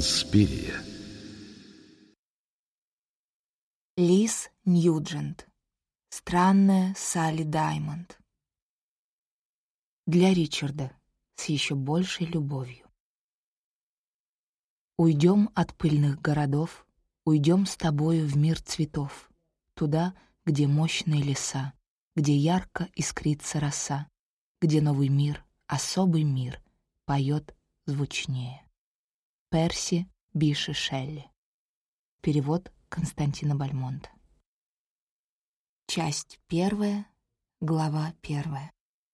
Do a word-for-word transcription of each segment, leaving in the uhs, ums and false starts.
Инспирия. Лиз Ньюджент. Странная Салли Даймонд. Для Ричарда с еще большей любовью. Уйдем от пыльных городов, уйдем с тобою в мир цветов, туда, где мощные леса, где ярко искрится роса, где новый мир, особый мир, поет звучнее. Перси Биши Шелли. Перевод Константина Бальмонта. Часть первая, глава первая.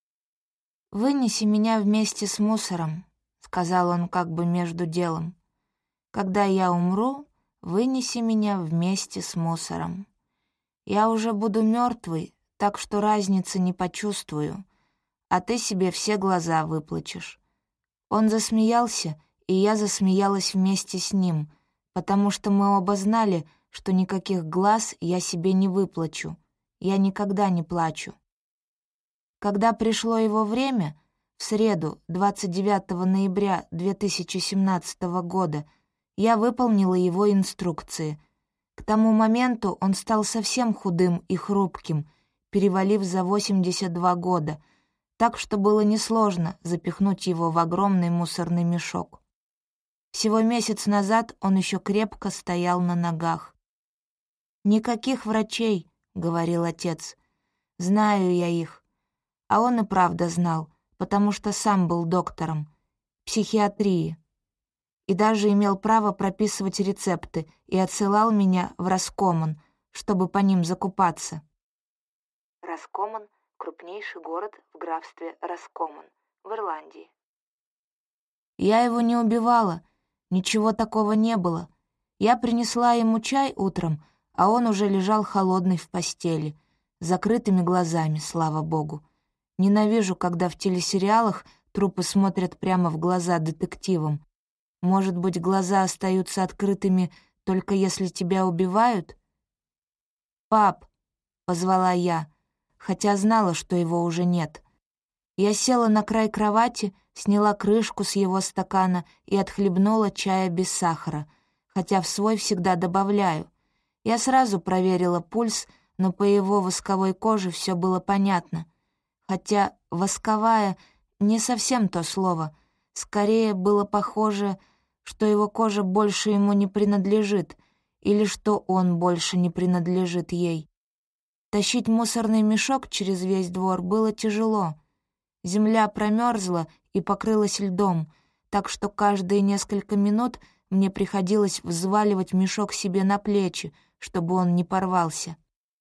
«Вынеси меня вместе с мусором», — сказал он как бы между делом. «Когда я умру, вынеси меня вместе с мусором. Я уже буду мертвый, так что разницы не почувствую, а ты себе все глаза выплачешь». Он засмеялся, и я засмеялась вместе с ним, потому что мы оба знали, что никаких глаз я себе не выплачу. Я никогда не плачу. Когда пришло его время, в среду, двадцать девятого ноября две тысячи семнадцатого года, я выполнила его инструкции. К тому моменту он стал совсем худым и хрупким, перевалив за восемьдесят два года, так что было несложно запихнуть его в огромный мусорный мешок. Всего месяц назад он еще крепко стоял на ногах. «Никаких врачей», — говорил отец. «Знаю я их». А он и правда знал, потому что сам был доктором психиатрии и даже имел право прописывать рецепты и отсылал меня в Раскоман, чтобы по ним закупаться. Раскоман — крупнейший город в графстве Раскоман в Ирландии. Я его не убивала, ничего такого не было. Я принесла ему чай утром, а он уже лежал холодный в постели, с закрытыми глазами, слава богу. Ненавижу, когда в телесериалах трупы смотрят прямо в глаза детективам. Может быть, глаза остаются открытыми только если тебя убивают? «Пап», — позвала я, хотя знала, что его уже нет. Я села на край кровати, сняла крышку с его стакана и отхлебнула чая без сахара, хотя в свой всегда добавляю. Я сразу проверила пульс, но по его восковой коже все было понятно. Хотя «восковая» — не совсем то слово. Скорее было похоже, что его кожа больше ему не принадлежит, или что он больше не принадлежит ей. Тащить мусорный мешок через весь двор было тяжело. Земля промерзла и покрылась льдом, так что каждые несколько минут мне приходилось взваливать мешок себе на плечи, чтобы он не порвался.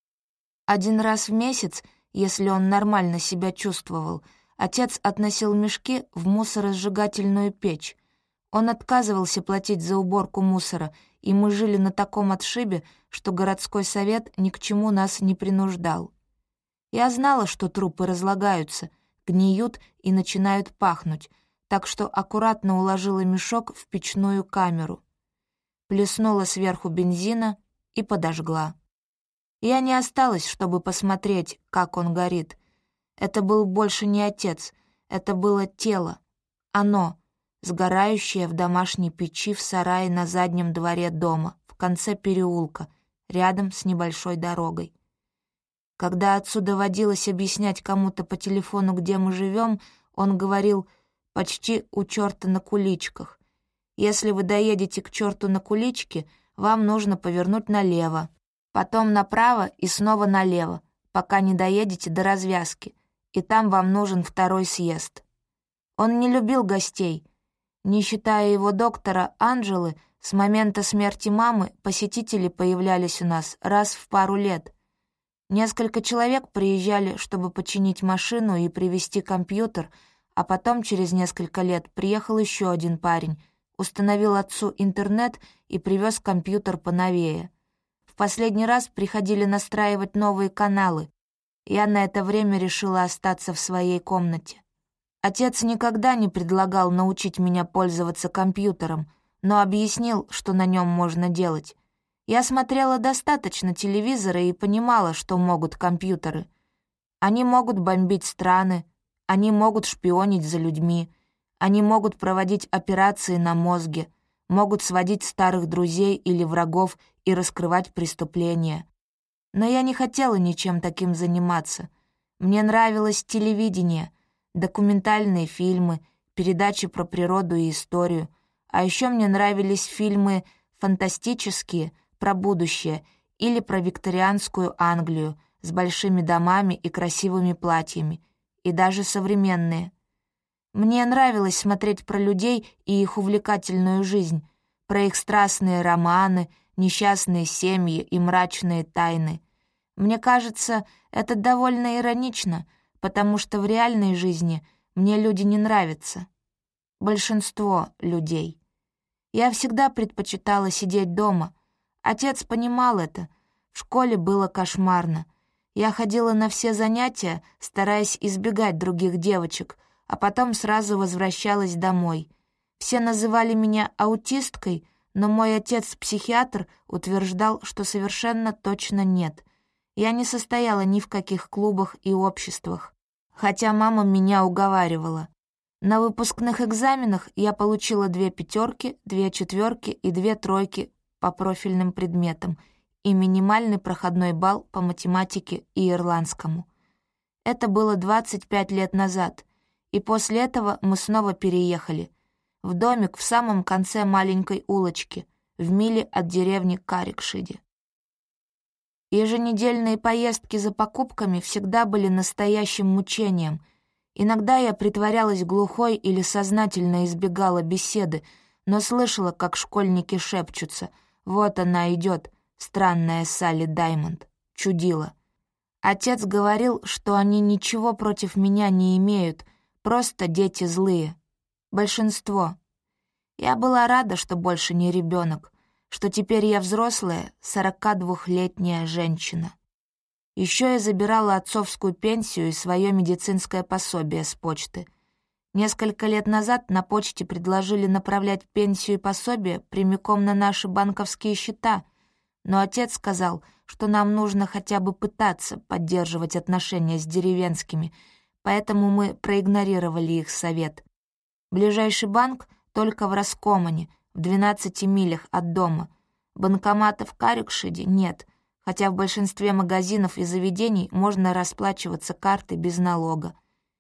Один раз в месяц, если он нормально себя чувствовал, отец относил мешки в мусоросжигательную печь. Он отказывался платить за уборку мусора, и мы жили на таком отшибе, что городской совет ни к чему нас не принуждал. Я знала, что трупы разлагаются, гниют и начинают пахнуть, так что аккуратно уложила мешок в печную камеру, плеснула сверху бензина и подожгла. Я не осталась, чтобы посмотреть, как он горит. Это был больше не отец, это было тело. Оно, сгорающее в домашней печи в сарае на заднем дворе дома, в конце переулка, рядом с небольшой дорогой. Когда отцу доводилось объяснять кому-то по телефону, где мы живем, он говорил почти у черта на куличках. Если вы доедете к черту на куличке, вам нужно повернуть налево, потом направо и снова налево, пока не доедете до развязки, и там вам нужен второй съезд. Он не любил гостей. Не считая его доктора Анджелы, с момента смерти мамы посетители появлялись у нас раз в пару лет. Несколько человек приезжали, чтобы починить машину и привезти компьютер, а потом через несколько лет приехал еще один парень, установил отцу интернет и привез компьютер поновее. В последний раз приходили настраивать новые каналы. Я на это время решила остаться в своей комнате. Отец никогда не предлагал научить меня пользоваться компьютером, но объяснил, что на нем можно делать. Я смотрела достаточно телевизора и понимала, что могут компьютеры. Они могут бомбить страны, они могут шпионить за людьми, они могут проводить операции на мозге, могут сводить старых друзей или врагов и раскрывать преступления. Но я не хотела ничем таким заниматься. Мне нравилось телевидение, документальные фильмы, передачи про природу и историю. А еще мне нравились фильмы фантастические, про будущее или про викторианскую Англию с большими домами и красивыми платьями, и даже современные. Мне нравилось смотреть про людей и их увлекательную жизнь, про их страстные романы, несчастные семьи и мрачные тайны. Мне кажется, это довольно иронично, потому что в реальной жизни мне люди не нравятся. Большинство людей. Я всегда предпочитала сидеть дома. Отец понимал это. В школе было кошмарно. Я ходила на все занятия, стараясь избегать других девочек, а потом сразу возвращалась домой. Все называли меня аутисткой, но мой отец-психиатр утверждал, что совершенно точно нет. Я не состояла ни в каких клубах и обществах, хотя мама меня уговаривала. На выпускных экзаменах я получила две пятерки, две четверки и две тройки по профильным предметам и минимальный проходной балл по математике и ирландскому. Это было двадцать пять лет назад, и после этого мы снова переехали в домик в самом конце маленькой улочки, в миле от деревни Карикшиди. Еженедельные поездки за покупками всегда были настоящим мучением. Иногда я притворялась глухой или сознательно избегала беседы, но слышала, как школьники шепчутся: «Вот она идет, странная Салли Даймонд, чудила». Отец говорил, что они ничего против меня не имеют, просто дети злые. Большинство. Я была рада, что больше не ребенок, что теперь я взрослая, сорокадвухлетняя женщина. Еще я забирала отцовскую пенсию и свое медицинское пособие с почты. Несколько лет назад на почте предложили направлять пенсию и пособие прямиком на наши банковские счета, но отец сказал, что нам нужно хотя бы пытаться поддерживать отношения с деревенскими, поэтому мы проигнорировали их совет. Ближайший банк только в Раскомане, в двенадцати милях от дома. Банкоматов в Карикшиде нет, хотя в большинстве магазинов и заведений можно расплачиваться картой без налога.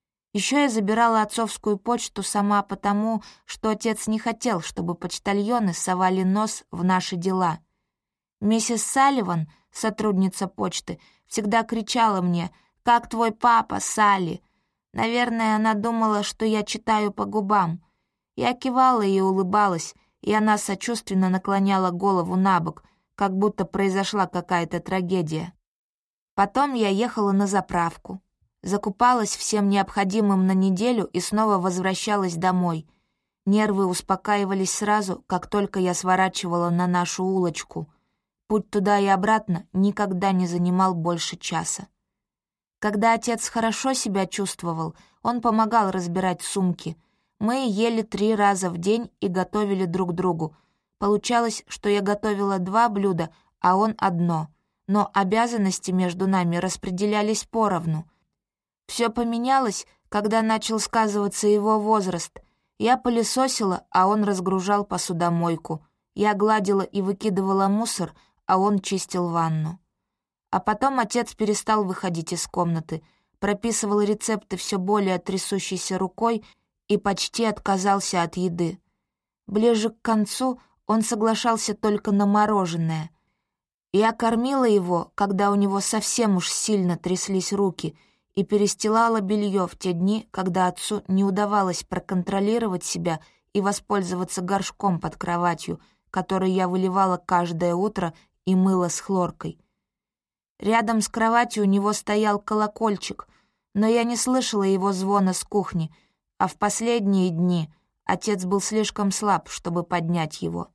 Еще я забирала отцовскую почту сама потому, что отец не хотел, чтобы почтальоны совали нос в наши дела. Миссис Салливан, сотрудница почты, всегда кричала мне: «Как твой папа, Салли?» Наверное, она думала, что я читаю по губам. Я кивала и улыбалась, и она сочувственно наклоняла голову набок, как будто произошла какая-то трагедия. Потом я ехала на заправку, закупалась всем необходимым на неделю и снова возвращалась домой. Нервы успокаивались сразу, как только я сворачивала на нашу улочку. Путь туда и обратно никогда не занимал больше часа. Когда отец хорошо себя чувствовал, он помогал разбирать сумки. Мы ели три раза в день и готовили друг другу. Получалось, что я готовила два блюда, а он одно, но обязанности между нами распределялись поровну. Все поменялось, когда начал сказываться его возраст. Я пылесосила, а он разгружал посудомойку. Я гладила и выкидывала мусор, а он чистил ванну. А потом отец перестал выходить из комнаты, прописывал рецепты все более трясущейся рукой и почти отказался от еды. Ближе к концу он соглашался только на мороженое. Я кормила его, когда у него совсем уж сильно тряслись руки, и перестилала белье в те дни, когда отцу не удавалось проконтролировать себя и воспользоваться горшком под кроватью, который я выливала каждое утро и мыла с хлоркой. Рядом с кроватью у него стоял колокольчик, но я не слышала его звона с кухни, а в последние дни отец был слишком слаб, чтобы поднять его.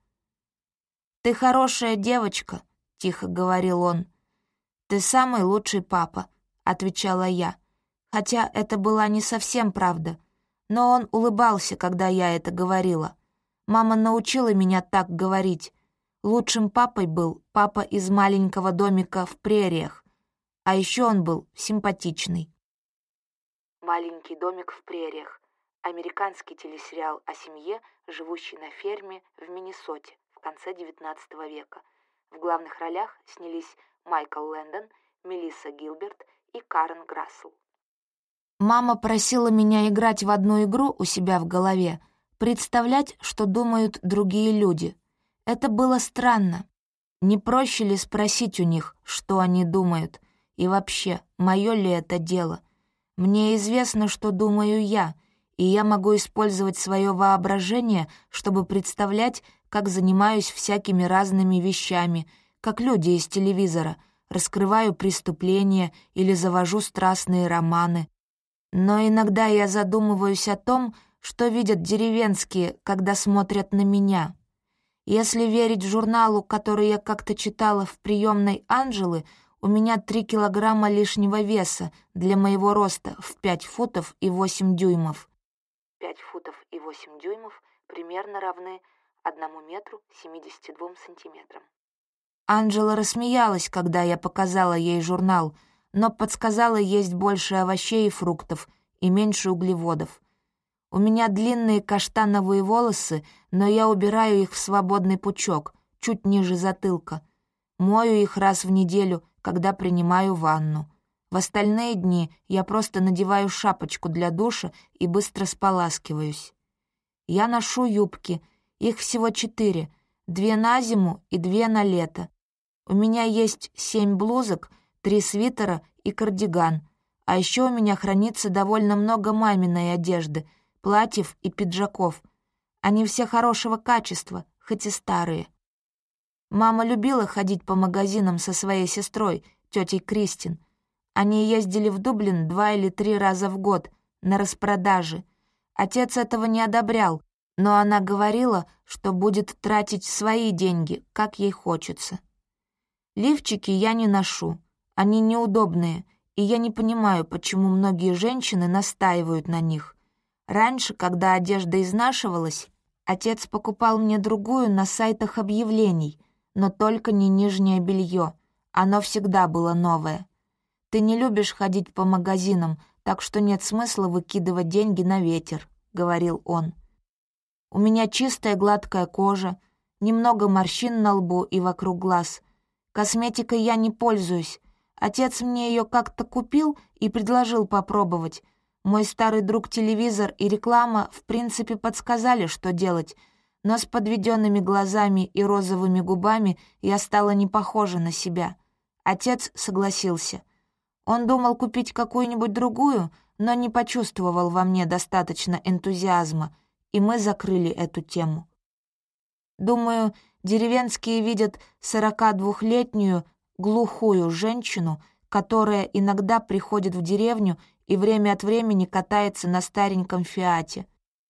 «Ты хорошая девочка», — тихо говорил он. «Ты самый лучший папа», — отвечала я, хотя это была не совсем правда, но он улыбался, когда я это говорила. Мама научила меня так говорить. Лучшим папой был папа из маленького домика в прериях, а еще он был симпатичный. Маленький домик в прериях. Американский телесериал о семье, живущей на ферме в Миннесоте в конце девятнадцатого века. В главных ролях снялись Майкл Лэндон, Мелисса Гилберт и Карен Грассел. Мама просила меня играть в одну игру у себя в голове, представлять, что думают другие люди. Это было странно. Не проще ли спросить у них, что они думают? И вообще, мое ли это дело? Мне известно, что думаю я, и я могу использовать свое воображение, чтобы представлять, как занимаюсь всякими разными вещами, как люди из телевизора, раскрываю преступления или завожу страстные романы. Но иногда я задумываюсь о том, что видят деревенские, когда смотрят на меня. Если верить журналу, который я как-то читала в приемной Анжелы, у меня три килограмма лишнего веса для моего роста в пять футов и восемь дюймов. Пять футов и восемь дюймов примерно равны одному метру семидесяти двум сантиметрам. Анжела рассмеялась, когда я показала ей журнал, но подсказала есть больше овощей и фруктов и меньше углеводов. У меня длинные каштановые волосы, но я убираю их в свободный пучок, чуть ниже затылка. Мою их раз в неделю, когда принимаю ванну. В остальные дни я просто надеваю шапочку для душа и быстро споласкиваюсь. Я ношу юбки, их всего четыре, две на зиму и две на лето. У меня есть семь блузок, три свитера и кардиган, а еще у меня хранится довольно много маминой одежды, платьев и пиджаков. Они все хорошего качества, хоть и старые. Мама любила ходить по магазинам со своей сестрой, тетей Кристин. Они ездили в Дублин два или три раза в год на распродажи. Отец этого не одобрял, но она говорила, что будет тратить свои деньги, как ей хочется. Лифчики я не ношу, они неудобные, и я не понимаю, почему многие женщины настаивают на них. Раньше, когда одежда изнашивалась, отец покупал мне другую на сайтах объявлений, но только не нижнее белье, оно всегда было новое. Ты не любишь ходить по магазинам, так что нет смысла выкидывать деньги на ветер, — говорил он. У меня чистая гладкая кожа, немного морщин на лбу и вокруг глаз. Косметикой я не пользуюсь. Отец мне ее как-то купил и предложил попробовать. Мой старый друг телевизор и реклама в принципе подсказали, что делать, но с подведенными глазами и розовыми губами я стала не похожа на себя. Отец согласился. Он думал купить какую-нибудь другую, но не почувствовал во мне достаточно энтузиазма, и мы закрыли эту тему. Думаю, деревенские видят сорокадвухлетнюю глухую женщину, которая иногда приходит в деревню и время от времени катается на стареньком «Фиате».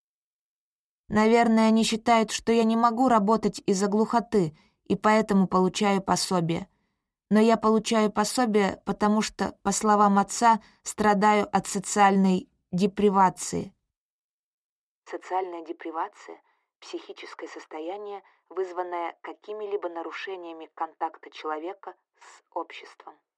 Наверное, они считают, что я не могу работать из-за глухоты, и поэтому получаю пособие. Но я получаю пособие, потому что, по словам отца, страдаю от социальной депривации. Социальная депривация — психическое состояние, вызванное какими-либо нарушениями контакта человека с обществом.